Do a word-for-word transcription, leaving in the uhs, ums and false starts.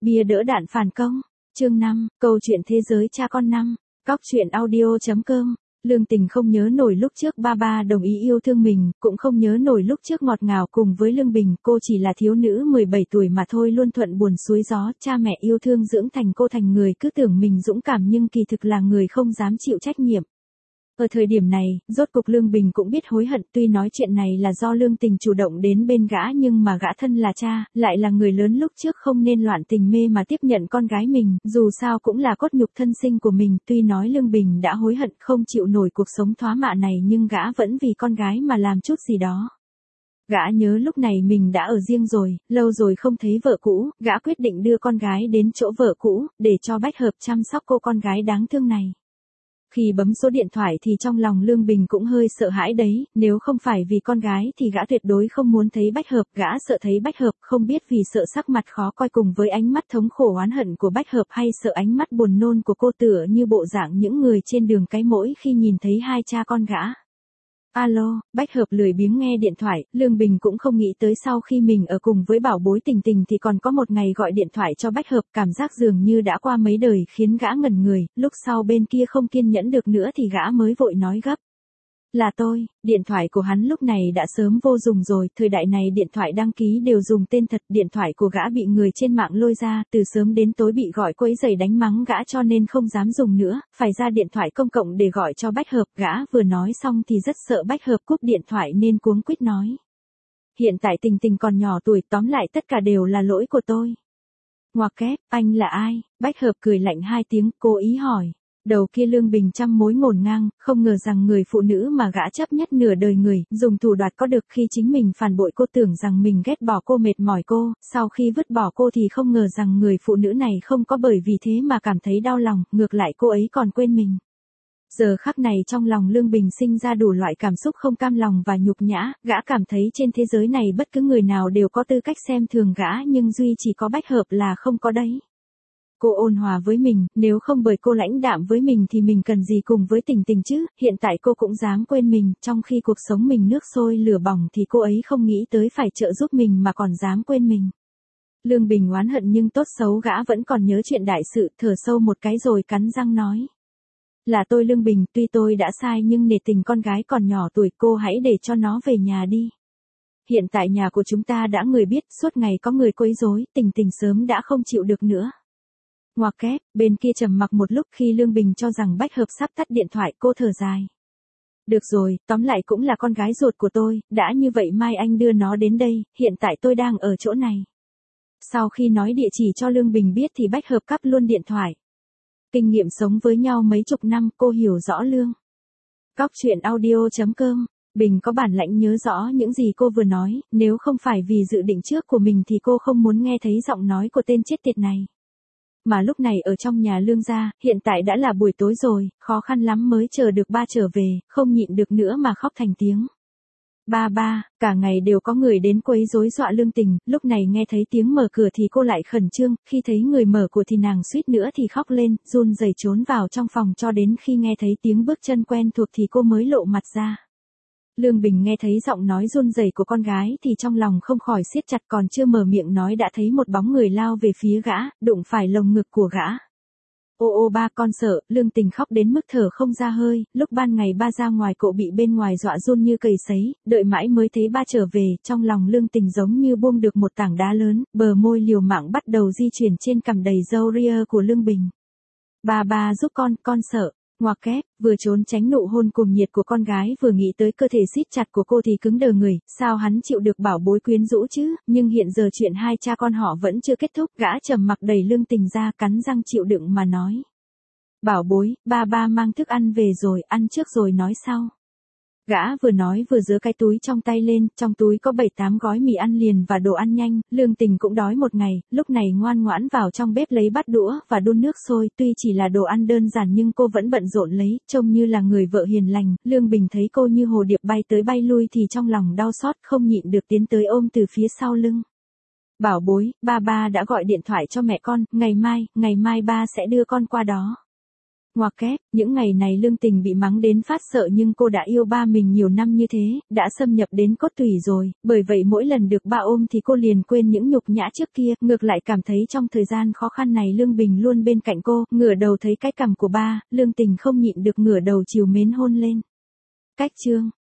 Bia đỡ đạn phản công. Chương năm, câu chuyện thế giới cha con năm. Cóc truyện audio chấm com. Lương Tình không nhớ nổi lúc trước ba ba đồng ý yêu thương mình, cũng không nhớ nổi lúc trước ngọt ngào cùng với Lương Bình, cô chỉ là thiếu nữ mười bảy tuổi mà thôi, luôn thuận buồn xuôi gió, cha mẹ yêu thương dưỡng thành cô thành người cứ tưởng mình dũng cảm nhưng kỳ thực là người không dám chịu trách nhiệm. Ở thời điểm này, rốt cục Lương Bình cũng biết hối hận, tuy nói chuyện này là do Lương Tình chủ động đến bên gã nhưng mà gã thân là cha, lại là người lớn lúc trước không nên loạn tình mê mà tiếp nhận con gái mình, dù sao cũng là cốt nhục thân sinh của mình, tuy nói Lương Bình đã hối hận không chịu nổi cuộc sống thoá mạ này nhưng gã vẫn vì con gái mà làm chút gì đó. Gã nhớ lúc này mình đã ở riêng rồi, lâu rồi không thấy vợ cũ, gã quyết định đưa con gái đến chỗ vợ cũ, để cho Bách Hợp chăm sóc cô con gái đáng thương này. Khi bấm số điện thoại thì trong lòng Lương Bình cũng hơi sợ hãi đấy, nếu không phải vì con gái thì gã tuyệt đối không muốn thấy Bách Hợp, gã sợ thấy Bách Hợp, không biết vì sợ sắc mặt khó coi cùng với ánh mắt thống khổ oán hận của Bách Hợp hay sợ ánh mắt buồn nôn của cô tựa như bộ dạng những người trên đường cái mỗi khi nhìn thấy hai cha con gã. Alo, Bách Hợp lười biếng nghe điện thoại, Lương Bình cũng không nghĩ tới sau khi mình ở cùng với bảo bối Tình Tình thì còn có một ngày gọi điện thoại cho Bách Hợp, cảm giác dường như đã qua mấy đời khiến gã ngẩn người, lúc sau bên kia không kiên nhẫn được nữa thì gã mới vội nói gấp. Là tôi, điện thoại của hắn lúc này đã sớm vô dụng rồi, thời đại này điện thoại đăng ký đều dùng tên thật, điện thoại của gã bị người trên mạng lôi ra, từ sớm đến tối bị gọi quấy rầy đánh mắng gã cho nên không dám dùng nữa, phải ra điện thoại công cộng để gọi cho Bách Hợp, gã vừa nói xong thì rất sợ Bách Hợp cúp điện thoại nên cuống quýt nói. Hiện tại Tình Tình còn nhỏ tuổi, tóm lại tất cả đều là lỗi của tôi. Ngoặc kép, anh là ai? Bách Hợp cười lạnh hai tiếng, cố ý hỏi. Đầu kia Lương Bình trăm mối ngổn ngang, không ngờ rằng người phụ nữ mà gã chấp nhất nửa đời người, dùng thủ đoạt có được khi chính mình phản bội cô, tưởng rằng mình ghét bỏ cô, mệt mỏi cô, sau khi vứt bỏ cô thì không ngờ rằng người phụ nữ này không có bởi vì thế mà cảm thấy đau lòng, ngược lại cô ấy còn quên mình. Giờ khắc này trong lòng Lương Bình sinh ra đủ loại cảm xúc không cam lòng và nhục nhã, gã cảm thấy trên thế giới này bất cứ người nào đều có tư cách xem thường gã nhưng duy chỉ có Bách Hợp là không có đấy. Cô ôn hòa với mình, nếu không bởi cô lãnh đạm với mình thì mình cần gì cùng với Tình Tình chứ, hiện tại cô cũng dám quên mình, trong khi cuộc sống mình nước sôi lửa bỏng thì cô ấy không nghĩ tới phải trợ giúp mình mà còn dám quên mình. Lương Bình oán hận nhưng tốt xấu gã vẫn còn nhớ chuyện đại sự, thở sâu một cái rồi cắn răng nói. Là tôi Lương Bình, tuy tôi đã sai nhưng nể tình con gái còn nhỏ tuổi, cô hãy để cho nó về nhà đi. Hiện tại nhà của chúng ta đã người biết, suốt ngày có người quấy rối, Tình Tình sớm đã không chịu được nữa. Ngoặc kép, bên kia trầm mặc một lúc khi Lương Bình cho rằng Bách Hợp sắp tắt điện thoại, cô thở dài. Được rồi, tóm lại cũng là con gái ruột của tôi, đã như vậy mai anh đưa nó đến đây, hiện tại tôi đang ở chỗ này. Sau khi nói địa chỉ cho Lương Bình biết thì Bách Hợp cắp luôn điện thoại. Kinh nghiệm sống với nhau mấy chục năm, cô hiểu rõ Lương. Cóc truyện audio chấm com. Bình có bản lãnh nhớ rõ những gì cô vừa nói, nếu không phải vì dự định trước của mình thì cô không muốn nghe thấy giọng nói của tên chết tiệt này. Mà lúc này ở trong nhà Lương gia, hiện tại đã là buổi tối rồi, khó khăn lắm mới chờ được ba trở về, không nhịn được nữa mà khóc thành tiếng. Ba ba, cả ngày đều có người đến quấy rối dọa Lương Tình, lúc này nghe thấy tiếng mở cửa thì cô lại khẩn trương, khi thấy người mở cửa thì nàng suýt nữa thì khóc lên, run rẩy trốn vào trong phòng cho đến khi nghe thấy tiếng bước chân quen thuộc thì cô mới lộ mặt ra. Lương Bình nghe thấy giọng nói run rẩy của con gái thì trong lòng không khỏi siết chặt, còn chưa mở miệng nói đã thấy một bóng người lao về phía gã, đụng phải lồng ngực của gã. Ô ô ba, con sợ, Lương Tình khóc đến mức thở không ra hơi, lúc ban ngày ba ra ngoài cậu bị bên ngoài dọa run như cầy sấy, đợi mãi mới thấy ba trở về, trong lòng Lương Tình giống như buông được một tảng đá lớn, bờ môi liều mạng bắt đầu di chuyển trên cằm đầy râu ria của Lương Bình. Ba ba giúp con, con sợ. Ngoặc kép, vừa trốn tránh nụ hôn cùng nhiệt của con gái vừa nghĩ tới cơ thể siết chặt của cô thì cứng đờ người, sao hắn chịu được bảo bối quyến rũ chứ, nhưng hiện giờ chuyện hai cha con họ vẫn chưa kết thúc, gã trầm mặc đẩy Lương Tình ra, cắn răng chịu đựng mà nói. Bảo bối, ba ba mang thức ăn về rồi, ăn trước rồi nói sau. Gã vừa nói vừa giơ cái túi trong tay lên, trong túi có bảy tám gói mì ăn liền và đồ ăn nhanh, Lương Tình cũng đói một ngày, lúc này ngoan ngoãn vào trong bếp lấy bát đũa và đun nước sôi, tuy chỉ là đồ ăn đơn giản nhưng cô vẫn bận rộn lấy, trông như là người vợ hiền lành, Lương Bình thấy cô như hồ điệp bay tới bay lui thì trong lòng đau xót không nhịn được tiến tới ôm từ phía sau lưng. Bảo bối, ba ba đã gọi điện thoại cho mẹ con, ngày mai, ngày mai ba sẽ đưa con qua đó. Ngoặc kép, những ngày này Lương Tình bị mắng đến phát sợ nhưng cô đã yêu ba mình nhiều năm như thế, đã xâm nhập đến cốt tủy rồi, bởi vậy mỗi lần được ba ôm thì cô liền quên những nhục nhã trước kia, ngược lại cảm thấy trong thời gian khó khăn này Lương Bình luôn bên cạnh cô, ngửa đầu thấy cái cằm của ba, Lương Tình không nhịn được ngửa đầu trìu mến hôn lên. Cách chương